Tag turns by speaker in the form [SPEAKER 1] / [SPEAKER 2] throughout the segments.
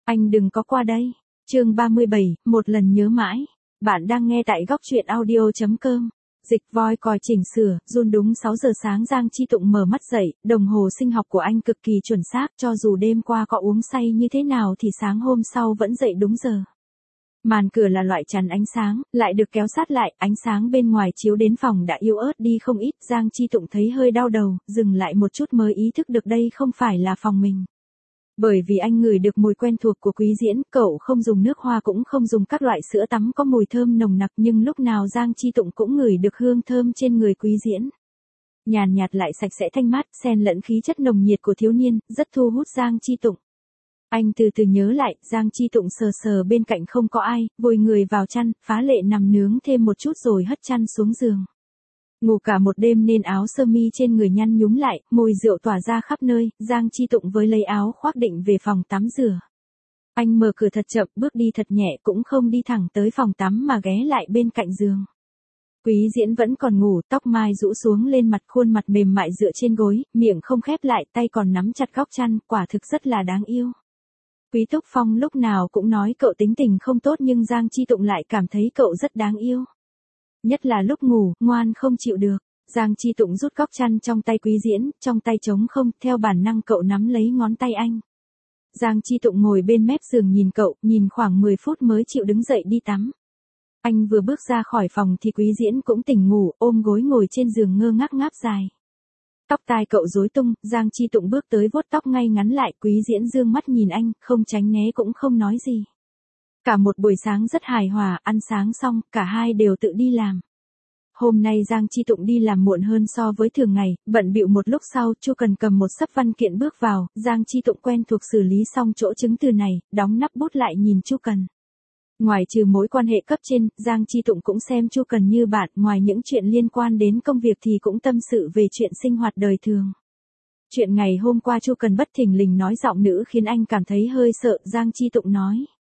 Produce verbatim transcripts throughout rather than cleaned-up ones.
[SPEAKER 1] Anh đừng có qua đây. Chương ba mươi bảy, một lần nhớ mãi. Bạn đang nghe tại góc truyện audio chấm com. Dịch voi còi chỉnh sửa, run đúng sáu giờ sáng Giang Chi Tụng mở mắt dậy, đồng hồ sinh học của anh cực kỳ chuẩn xác, cho dù đêm qua có uống say như thế nào thì sáng hôm sau vẫn dậy đúng giờ. Màn cửa là loại chắn ánh sáng, lại được kéo sát lại, ánh sáng bên ngoài chiếu đến phòng đã yếu ớt đi không ít, Giang Chi Tụng thấy hơi đau đầu, dừng lại một chút mới ý thức được đây không phải là phòng mình. Bởi vì anh ngửi được mùi quen thuộc của Quý Diễn, cậu không dùng nước hoa cũng không dùng các loại sữa tắm có mùi thơm nồng nặc, nhưng lúc nào Giang Chi Tụng cũng ngửi được hương thơm trên người Quý Diễn. Nhàn nhạt lại sạch sẽ thanh mát, xen lẫn khí chất nồng nhiệt của thiếu niên, rất thu hút Giang Chi Tụng. Anh từ từ nhớ lại, Giang Chi Tụng sờ sờ bên cạnh không có ai, vùi người vào chăn, phá lệ nằm nướng thêm một chút rồi hất chăn xuống giường. Ngủ cả một đêm nên áo sơ mi trên người nhăn nhúm lại, mùi rượu tỏa ra khắp nơi, Giang Chi Tụng với lấy áo khoác định về phòng tắm rửa. Anh mở cửa thật chậm, bước đi thật nhẹ, cũng không đi thẳng tới phòng tắm mà ghé lại bên cạnh giường. Quý Diễn vẫn còn ngủ, tóc mai rũ xuống lên mặt, khuôn mặt mềm mại dựa trên gối, miệng không khép lại, tay còn nắm chặt góc chăn, quả thực rất là đáng yêu. Quý Túc Phong lúc nào cũng nói cậu tính tình không tốt nhưng Giang Chi Tụng lại cảm thấy cậu rất đáng yêu. Nhất là lúc ngủ, ngoan không chịu được. Giang Chi Tụng rút góc chăn trong tay Quý Diễn, trong tay trống không, theo bản năng cậu nắm lấy ngón tay anh. Giang Chi Tụng ngồi bên mép giường nhìn cậu, nhìn khoảng mười phút mới chịu đứng dậy đi tắm. Anh vừa bước ra khỏi phòng thì Quý Diễn cũng tỉnh ngủ, ôm gối ngồi trên giường ngơ ngác ngáp dài. Tóc tai cậu rối tung, Giang Chi Tụng bước tới vuốt tóc ngay ngắn lại, Quý Diễn dương mắt nhìn anh, không tránh né cũng không nói gì. Cả một buổi sáng rất hài hòa, ăn sáng xong, cả hai đều tự đi làm. Hôm nay Giang Chi Tụng đi làm muộn hơn so với thường ngày, bận bịu một lúc sau, Chu Cần cầm một xấp văn kiện bước vào, Giang Chi Tụng quen thuộc xử lý xong chỗ chứng từ này, đóng nắp bút lại nhìn Chu Cần. Ngoài trừ mối quan hệ cấp trên, Giang Chi Tụng cũng xem Chu Cần như bạn, ngoài những chuyện liên quan đến công việc thì cũng tâm sự về chuyện sinh hoạt đời thường. Chuyện ngày hôm qua Chu Cần bất thình lình nói giọng nữ khiến anh cảm thấy hơi sợ, Giang Chi Tụng nói.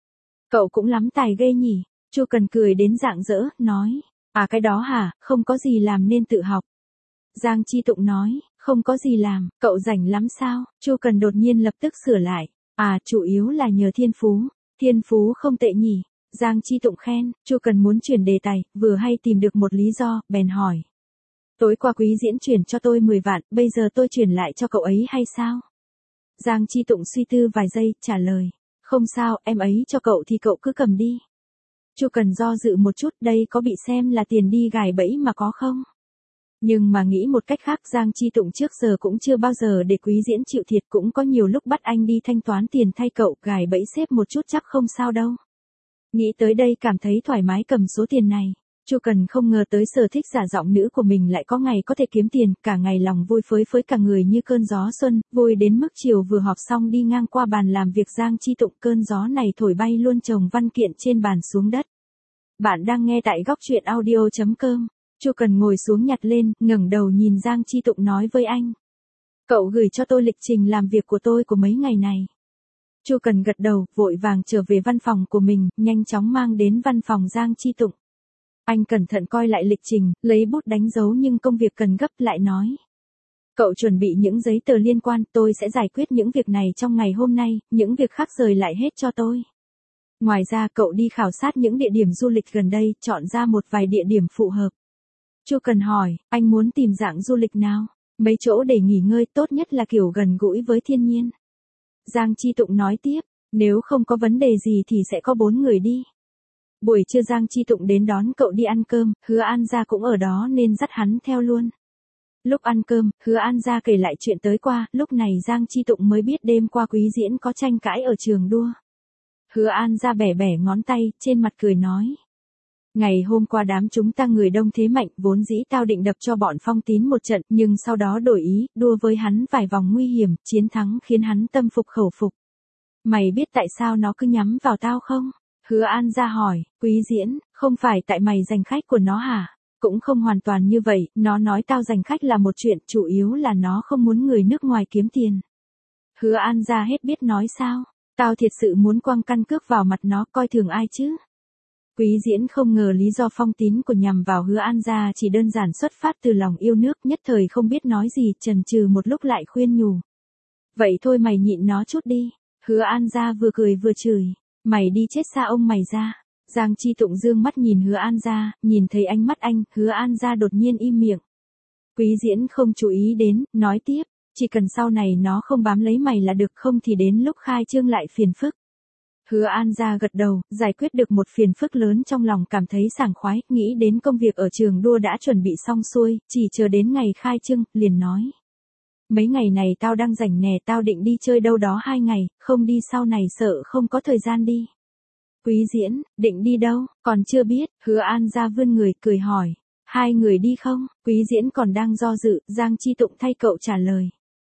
[SPEAKER 1] Cậu cũng lắm tài ghê nhỉ, Chu Cần cười đến rạng rỡ, nói. À cái đó hả, không có gì làm nên tự học. Giang Chi Tụng nói, không có gì làm, cậu rảnh lắm sao, Chu Cần đột nhiên lập tức sửa lại. À chủ yếu là nhờ thiên phú, thiên phú không tệ nhỉ. Giang Chi Tụng khen, Chu Cần muốn chuyển đề tài, vừa hay tìm được một lý do, bèn hỏi. Tối qua Quý Diễn chuyển cho tôi mười vạn, bây giờ tôi chuyển lại cho cậu ấy hay sao? Giang Chi Tụng suy tư vài giây, trả lời. Không sao, em ấy cho cậu thì cậu cứ cầm đi. Chu Cần do dự một chút, đây có bị xem là tiền đi gài bẫy mà có không? Nhưng mà nghĩ một cách khác, Giang Chi Tụng trước giờ cũng chưa bao giờ để Quý Diễn chịu thiệt, cũng có nhiều lúc bắt anh đi thanh toán tiền thay cậu, gài bẫy xếp một chút chắc không sao đâu. Nghĩ tới đây cảm thấy thoải mái cầm số tiền này. Chu Cần không ngờ tới sở thích giả giọng nữ của mình lại có ngày có thể kiếm tiền, cả ngày lòng vui phới phới cả người như cơn gió xuân, vui đến mức chiều vừa họp xong đi ngang qua bàn làm việc Giang Chi Tụng, cơn gió này thổi bay luôn chồng văn kiện trên bàn xuống đất. Bạn đang nghe tại góc truyện audio chấm com. Chu Cần ngồi xuống nhặt lên, ngẩng đầu nhìn Giang Chi Tụng nói với anh. Cậu gửi cho tôi lịch trình làm việc của tôi của mấy ngày này. Chu Cần gật đầu, vội vàng trở về văn phòng của mình, nhanh chóng mang đến văn phòng Giang Chi Tụng. Anh cẩn thận coi lại lịch trình, lấy bút đánh dấu nhưng công việc cần gấp lại nói. Cậu chuẩn bị những giấy tờ liên quan, tôi sẽ giải quyết những việc này trong ngày hôm nay, những việc khác rời lại hết cho tôi. Ngoài ra cậu đi khảo sát những địa điểm du lịch gần đây, chọn ra một vài địa điểm phù hợp. Chu Cần hỏi, anh muốn tìm dạng du lịch nào? Mấy chỗ để nghỉ ngơi, tốt nhất là kiểu gần gũi với thiên nhiên. Giang Chi Tụng nói tiếp, nếu không có vấn đề gì thì sẽ có bốn người đi. Buổi trưa Giang Chi Tụng đến đón cậu đi ăn cơm, Hứa An Gia cũng ở đó nên dắt hắn theo luôn. Lúc ăn cơm, Hứa An Gia kể lại chuyện tới qua, lúc này Giang Chi Tụng mới biết đêm qua Quý Diễn có tranh cãi ở trường đua. Hứa An Gia bẻ bẻ ngón tay, trên mặt cười nói. Ngày hôm qua đám chúng ta người đông thế mạnh, vốn dĩ tao định đập cho bọn Phong Tín một trận, nhưng sau đó đổi ý, đua với hắn vài vòng nguy hiểm, chiến thắng khiến hắn tâm phục khẩu phục. Mày biết tại sao nó cứ nhắm vào tao không? Hứa An Gia hỏi, Quý Diễn, không phải tại mày giành khách của nó hả? Cũng không hoàn toàn như vậy, nó nói tao giành khách là một chuyện, chủ yếu là nó không muốn người nước ngoài kiếm tiền. Hứa An Gia hết biết nói sao, tao thiệt sự muốn quăng căn cước vào mặt nó, coi thường ai chứ? Quý Diễn không ngờ lý do Phong Tín của nhằm vào Hứa An Gia chỉ đơn giản xuất phát từ lòng yêu nước, nhất thời không biết nói gì, chần chừ một lúc lại khuyên nhủ. Vậy thôi mày nhịn nó chút đi. Hứa An Gia vừa cười vừa chửi. Mày đi chết xa ông mày ra. Giang Chi Tụng dương mắt nhìn Hứa An Gia, nhìn thấy ánh mắt anh, Hứa An Gia đột nhiên im miệng. Quý Diễn không chú ý đến, nói tiếp, chỉ cần sau này nó không bám lấy mày là được, không thì đến lúc khai trương lại phiền phức. Hứa An Gia gật đầu, giải quyết được một phiền phức lớn trong lòng, cảm thấy sảng khoái, nghĩ đến công việc ở trường đua đã chuẩn bị xong xuôi, chỉ chờ đến ngày khai trương, liền nói. Mấy ngày này tao đang rảnh nè, tao định đi chơi đâu đó hai ngày, không đi sau này sợ không có thời gian đi. Quý Diễn, định đi đâu, còn chưa biết, Hứa An Gia vươn người, cười hỏi. Hai người đi không? Quý Diễn còn đang do dự, Giang Chi Tụng thay cậu trả lời.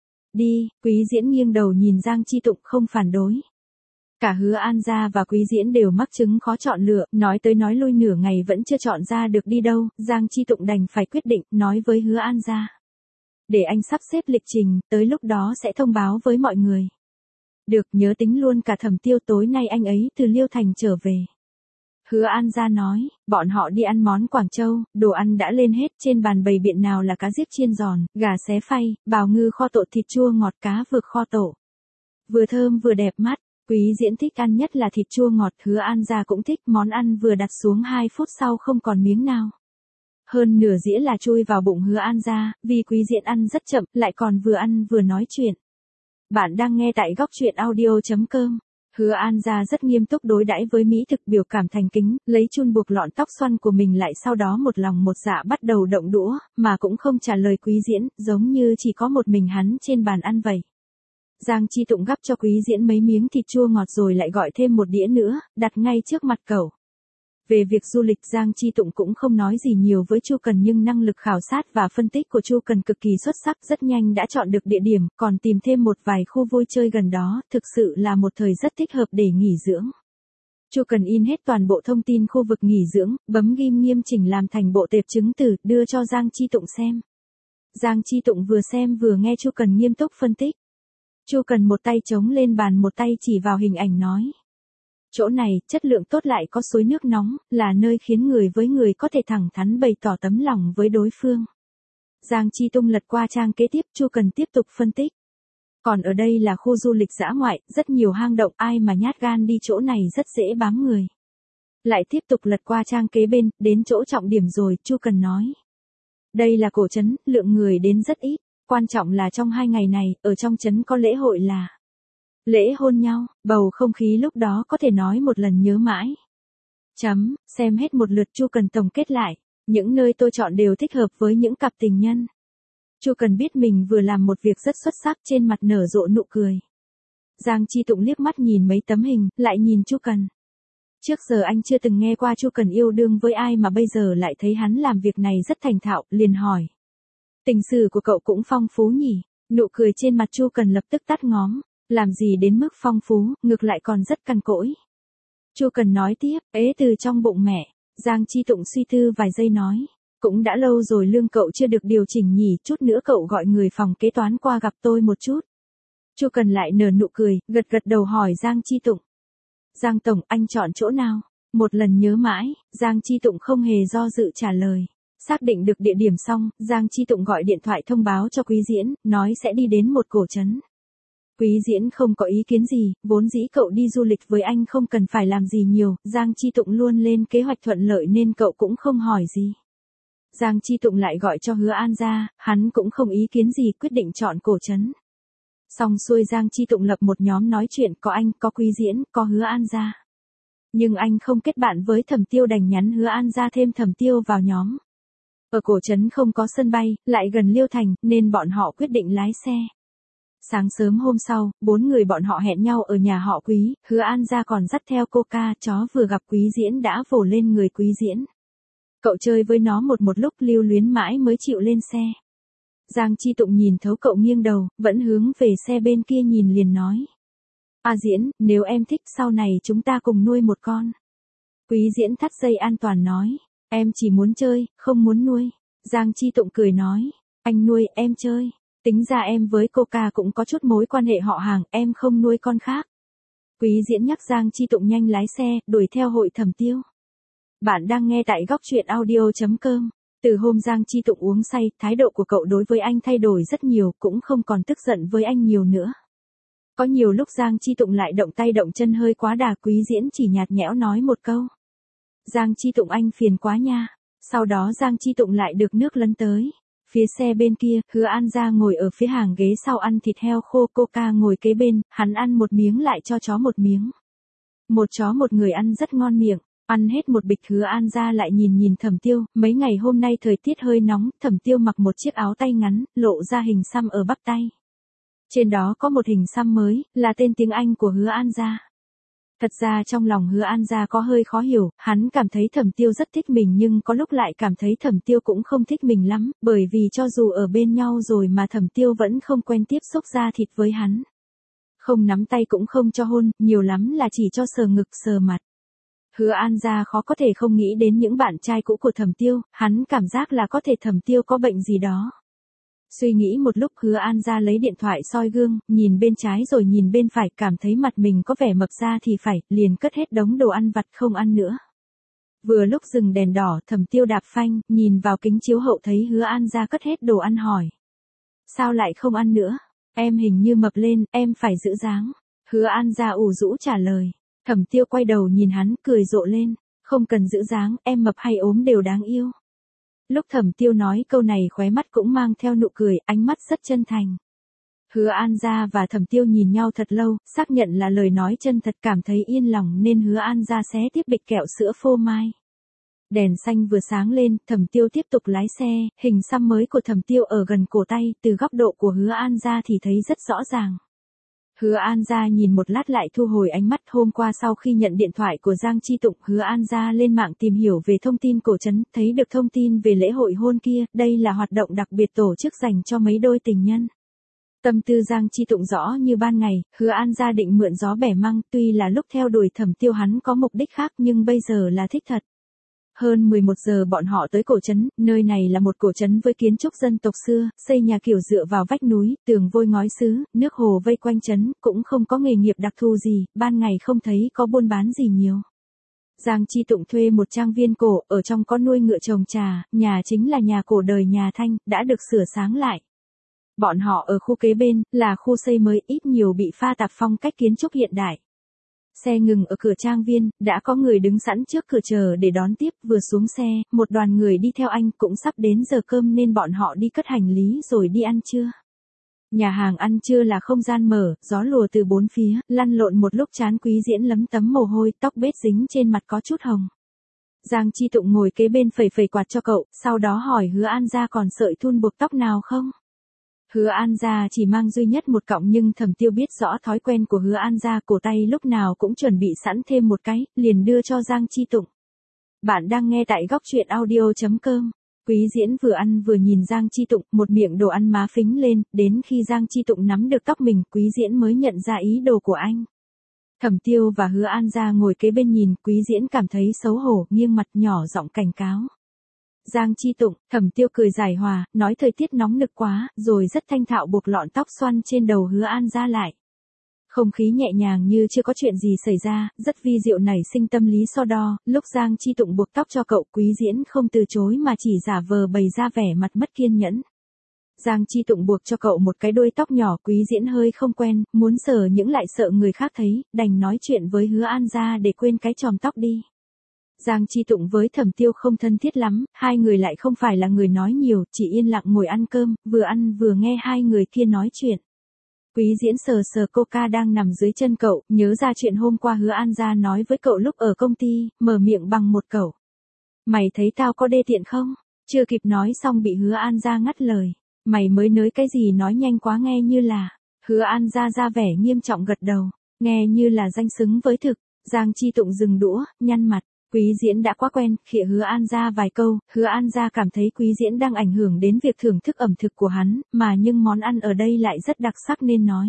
[SPEAKER 1] Đi, Quý Diễn nghiêng đầu nhìn Giang Chi Tụng không phản đối. Cả Hứa An Gia và Quý Diễn đều mắc chứng khó chọn lựa, nói tới nói lui nửa ngày vẫn chưa chọn ra được đi đâu, Giang Chi Tụng đành phải quyết định, nói với Hứa An Gia. Để anh sắp xếp lịch trình, tới lúc đó sẽ thông báo với mọi người. Được, nhớ tính luôn cả Thẩm Tiêu, tối nay anh ấy từ Liêu Thành trở về. Hứa An Gia nói, bọn họ đi ăn món Quảng Châu, đồ ăn đã lên hết, trên bàn bày biện nào là cá giết chiên giòn, gà xé phay, bào ngư kho tộ, thịt chua ngọt, cá vược kho tổ. Vừa thơm vừa đẹp mắt, Quý Diễn thích ăn nhất là thịt chua ngọt, Hứa An Gia cũng thích, món ăn vừa đặt xuống hai phút sau không còn miếng nào. Hơn nửa dĩa là chui vào bụng Hứa An Gia, vì Quý Diễn ăn rất chậm, lại còn vừa ăn vừa nói chuyện. Bạn đang nghe tại góc truyện audio chấm com. Hứa An Gia rất nghiêm túc đối đãi với mỹ thực, biểu cảm thành kính, lấy chun buộc lọn tóc xoăn của mình lại, sau đó một lòng một dạ bắt đầu động đũa, mà cũng không trả lời Quý Diễn, giống như chỉ có một mình hắn trên bàn ăn vậy. Giang Chi Tụng gắp cho Quý Diễn mấy miếng thịt chua ngọt rồi lại gọi thêm một đĩa nữa, đặt ngay trước mặt cậu. Về việc du lịch, Giang Chi Tụng cũng không nói gì nhiều với Chu Cần, nhưng năng lực khảo sát và phân tích của Chu Cần cực kỳ xuất sắc, rất nhanh đã chọn được địa điểm, còn tìm thêm một vài khu vui chơi gần đó, thực sự là một thời rất thích hợp để nghỉ dưỡng. Chu Cần in hết toàn bộ thông tin khu vực nghỉ dưỡng, bấm ghim nghiêm chỉnh làm thành bộ tệp chứng từ, đưa cho Giang Chi Tụng xem. Giang Chi Tụng vừa xem vừa nghe Chu Cần nghiêm túc phân tích. Chu Cần một tay chống lên bàn, một tay chỉ vào hình ảnh nói. Chỗ này, chất lượng tốt lại có suối nước nóng, là nơi khiến người với người có thể thẳng thắn bày tỏ tấm lòng với đối phương. Giang Chi Tung lật qua trang kế tiếp, Chu Cần tiếp tục phân tích. Còn ở đây là khu du lịch dã ngoại, rất nhiều hang động, ai mà nhát gan đi chỗ này rất dễ bám người. Lại tiếp tục lật qua trang kế bên, đến chỗ trọng điểm rồi, Chu Cần nói. Đây là cổ trấn, lượng người đến rất ít, quan trọng là trong hai ngày này, ở trong trấn có lễ hội là lễ hôn nhau, bầu không khí lúc đó có thể nói một lần nhớ mãi. Chấm, xem hết một lượt, Chu Cần tổng kết lại, những nơi tôi chọn đều thích hợp với những cặp tình nhân. Chu Cần biết mình vừa làm một việc rất xuất sắc, trên mặt nở rộ nụ cười. Giang Chi Tụng liếc mắt nhìn mấy tấm hình, lại nhìn Chu Cần. Trước giờ anh chưa từng nghe qua Chu Cần yêu đương với ai mà bây giờ lại thấy hắn làm việc này rất thành thạo, liền hỏi. Tình sử của cậu cũng phong phú nhỉ? Nụ cười trên mặt Chu Cần lập tức tắt ngóm. Làm gì đến mức phong phú, ngược lại còn rất cằn cỗi. Chu Cần nói tiếp, ế từ trong bụng mẹ. Giang Chi Tụng suy tư vài giây nói. Cũng đã lâu rồi lương cậu chưa được điều chỉnh nhỉ, chút nữa cậu gọi người phòng kế toán qua gặp tôi một chút. Chu Cần lại nở nụ cười, gật gật đầu hỏi Giang Chi Tụng. Giang Tổng, anh chọn chỗ nào? Một lần nhớ mãi, Giang Chi Tụng không hề do dự trả lời. Xác định được địa điểm xong, Giang Chi Tụng gọi điện thoại thông báo cho Quý Diễn, nói sẽ đi đến một cổ trấn. Quý Diễn không có ý kiến gì, vốn dĩ cậu đi du lịch với anh không cần phải làm gì nhiều, Giang Chi Tụng luôn lên kế hoạch thuận lợi nên cậu cũng không hỏi gì. Giang Chi Tụng lại gọi cho Hứa An Gia, hắn cũng không ý kiến gì, quyết định chọn cổ trấn. Xong xuôi Giang Chi Tụng lập một nhóm nói chuyện, có anh, có Quý Diễn, có Hứa An Gia. Nhưng anh không kết bạn với Thẩm Tiêu, đành nhắn Hứa An Gia thêm Thẩm Tiêu vào nhóm. Ở cổ trấn không có sân bay, lại gần Liêu Thành, nên bọn họ quyết định lái xe. Sáng sớm hôm sau, bốn người bọn họ hẹn nhau ở nhà họ Quý, Hứa An Gia còn dắt theo Coca, chó vừa gặp Quý Diễn đã vồ lên người Quý Diễn. Cậu chơi với nó một một lúc lưu luyến mãi mới chịu lên xe. Giang Chi Tụng nhìn thấu cậu nghiêng đầu, vẫn hướng về xe bên kia nhìn liền nói. A Diễn, nếu em thích sau này chúng ta cùng nuôi một con. Quý Diễn thắt dây an toàn nói. Em chỉ muốn chơi, không muốn nuôi. Giang Chi Tụng cười nói. Anh nuôi, em chơi. Tính ra em với Coca cũng có chút mối quan hệ họ hàng, em không nuôi con khác. Quý Diễn nhắc Giang Chi Tụng nhanh lái xe, đuổi theo hội Thẩm Tiêu. Bạn đang nghe tại góc truyện audio chấm com. Từ hôm Giang Chi Tụng uống say, thái độ của cậu đối với anh thay đổi rất nhiều, cũng không còn tức giận với anh nhiều nữa. Có nhiều lúc Giang Chi Tụng lại động tay động chân hơi quá đà, Quý Diễn chỉ nhạt nhẽo nói một câu. Giang Chi Tụng anh phiền quá nha. Sau đó Giang Chi Tụng lại được nước lấn tới. Phía xe bên kia, Hứa An Gia ngồi ở phía hàng ghế sau ăn thịt heo khô, Coca ngồi kế bên, hắn ăn một miếng lại cho chó một miếng. Một chó một người ăn rất ngon miệng, ăn hết một bịch Hứa An Gia lại nhìn nhìn Thẩm Tiêu, mấy ngày hôm nay thời tiết hơi nóng, Thẩm Tiêu mặc một chiếc áo tay ngắn, lộ ra hình xăm ở bắp tay. Trên đó có một hình xăm mới, là tên tiếng Anh của Hứa An Gia. Thật ra trong lòng Hứa An Gia có hơi khó hiểu, hắn cảm thấy Thẩm Tiêu rất thích mình nhưng có lúc lại cảm thấy Thẩm Tiêu cũng không thích mình lắm, bởi vì cho dù ở bên nhau rồi mà Thẩm Tiêu vẫn không quen tiếp xúc da thịt với hắn. Không nắm tay cũng không cho hôn, nhiều lắm là chỉ cho sờ ngực sờ mặt. Hứa An Gia khó có thể không nghĩ đến những bạn trai cũ của Thẩm Tiêu, hắn cảm giác là có thể Thẩm Tiêu có bệnh gì đó. Suy nghĩ một lúc Hứa An Gia lấy điện thoại soi gương, nhìn bên trái rồi nhìn bên phải, cảm thấy mặt mình có vẻ mập ra thì phải, liền cất hết đống đồ ăn vặt không ăn nữa. Vừa lúc dừng đèn đỏ, Thẩm Tiêu đạp phanh, nhìn vào kính chiếu hậu thấy Hứa An Gia cất hết đồ ăn hỏi. Sao lại không ăn nữa? Em hình như mập lên, em phải giữ dáng. Hứa An Gia ủ rũ trả lời. Thẩm Tiêu quay đầu nhìn hắn, cười rộ lên. Không cần giữ dáng, em mập hay ốm đều đáng yêu. Lúc Thẩm Tiêu nói câu này khóe mắt cũng mang theo nụ cười, ánh mắt rất chân thành. Hứa An Gia và Thẩm Tiêu nhìn nhau thật lâu, xác nhận là lời nói chân thật, cảm thấy yên lòng nên Hứa An Gia xé tiếp bịch kẹo sữa phô mai. Đèn xanh vừa sáng lên, Thẩm Tiêu tiếp tục lái xe, hình xăm mới của Thẩm Tiêu ở gần cổ tay, từ góc độ của Hứa An Gia thì thấy rất rõ ràng. Hứa An Gia nhìn một lát lại thu hồi ánh mắt. Hôm qua sau khi nhận điện thoại của Giang Chi Tụng, Hứa An Gia lên mạng tìm hiểu về thông tin cổ trấn, thấy được thông tin về lễ hội hôn kia, đây là hoạt động đặc biệt tổ chức dành cho mấy đôi tình nhân. Tâm tư Giang Chi Tụng rõ như ban ngày, Hứa An Gia định mượn gió bẻ măng, tuy là lúc theo đuổi Thẩm Tiêu hắn có mục đích khác nhưng bây giờ là thích thật. Hơn mười một giờ bọn họ tới cổ trấn, nơi này là một cổ trấn với kiến trúc dân tộc xưa, xây nhà kiểu dựa vào vách núi, tường vôi ngói sứ, nước hồ vây quanh trấn, cũng không có nghề nghiệp đặc thù gì, ban ngày không thấy có buôn bán gì nhiều. Giang Chi Tụng thuê một trang viên cổ, ở trong có nuôi ngựa trồng trà, nhà chính là nhà cổ đời nhà Thanh, đã được sửa sáng lại. Bọn họ ở khu kế bên, là khu xây mới, ít nhiều bị pha tạp phong cách kiến trúc hiện đại. Xe ngừng ở cửa trang viên, đã có người đứng sẵn trước cửa chờ để đón tiếp, vừa xuống xe, một đoàn người đi theo anh, cũng sắp đến giờ cơm nên bọn họ đi cất hành lý rồi đi ăn trưa. Nhà hàng ăn trưa là không gian mở, gió lùa từ bốn phía, lăn lộn một lúc chán Quý Diễn lấm tấm mồ hôi, tóc bết dính trên mặt có chút hồng. Giang Chi Tụng ngồi kế bên phẩy phẩy quạt cho cậu, sau đó hỏi Hứa An Gia còn sợi thun buộc tóc nào không? Hứa An Gia chỉ mang duy nhất một cọng nhưng Thẩm Tiêu biết rõ thói quen của Hứa An Gia, cổ tay lúc nào cũng chuẩn bị sẵn thêm một cái, liền đưa cho Giang Chi Tụng. Bạn đang nghe tại góc truyện audio chấm com. Quý Diễn vừa ăn vừa nhìn Giang Chi Tụng, một miệng đồ ăn má phính lên, đến khi Giang Chi Tụng nắm được tóc mình, Quý Diễn mới nhận ra ý đồ của anh. Thẩm Tiêu và Hứa An Gia ngồi kế bên nhìn, Quý Diễn cảm thấy xấu hổ, nghiêng mặt nhỏ giọng cảnh cáo. Giang Chi Tụng, Thẩm Tiêu cười giải hòa, nói thời tiết nóng nực quá, rồi rất thanh thạo buộc lọn tóc xoăn trên đầu Hứa An Gia lại. Không khí nhẹ nhàng như chưa có chuyện gì xảy ra, rất vi diệu nảy sinh tâm lý so đo, lúc Giang Chi Tụng buộc tóc cho cậu, Quý Diễn không từ chối mà chỉ giả vờ bày ra vẻ mặt mất kiên nhẫn. Giang Chi Tụng buộc cho cậu một cái đuôi tóc nhỏ, Quý Diễn hơi không quen, muốn sờ những lại sợ người khác thấy, đành nói chuyện với Hứa An Gia để quên cái chòm tóc đi. Giang Chi Tụng với Thẩm Tiêu không thân thiết lắm, hai người lại không phải là người nói nhiều, chỉ yên lặng ngồi ăn cơm, vừa ăn vừa nghe hai người kia nói chuyện. Quý Diễn sờ sờ Coca đang nằm dưới chân cậu, nhớ ra chuyện hôm qua Hứa An Gia nói với cậu lúc ở công ty, mở miệng bằng một câu. Mày thấy tao có đê tiện không? Chưa kịp nói xong bị Hứa An Gia ngắt lời. Mày mới nới cái gì nói nhanh quá nghe như là. Hứa An Gia ra vẻ nghiêm trọng gật đầu, nghe như là danh xứng với thực. Giang Chi Tụng dừng đũa, nhăn mặt. Quý Diễn đã quá quen, khịa Hứa An Gia vài câu, Hứa An Gia cảm thấy Quý Diễn đang ảnh hưởng đến việc thưởng thức ẩm thực của hắn, mà nhưng món ăn ở đây lại rất đặc sắc nên nói.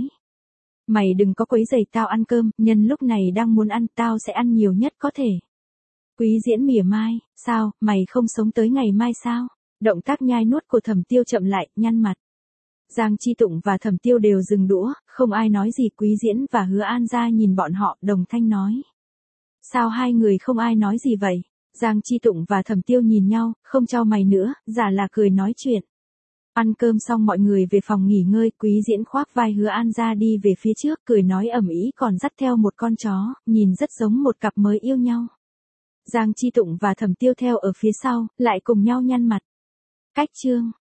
[SPEAKER 1] Mày đừng có quấy rầy tao ăn cơm, nhân lúc này đang muốn ăn, tao sẽ ăn nhiều nhất có thể. Quý Diễn mỉa mai, sao, mày không sống tới ngày mai sao? Động tác nhai nuốt của Thẩm Tiêu chậm lại, nhăn mặt. Giang Chi Tụng và Thẩm Tiêu đều dừng đũa, không ai nói gì. Quý Diễn và Hứa An Gia nhìn bọn họ, đồng thanh nói. Sao hai người không ai nói gì vậy? Giang Chi Tụng và Thẩm Tiêu nhìn nhau, không chau mày nữa, giả là cười nói chuyện. Ăn cơm xong mọi người về phòng nghỉ ngơi, Quý Diễn khoác vai Hứa An ra đi về phía trước, cười nói ầm ĩ còn dắt theo một con chó, nhìn rất giống một cặp mới yêu nhau. Giang Chi Tụng và Thẩm Tiêu theo ở phía sau, lại cùng nhau nhăn mặt. Cách chương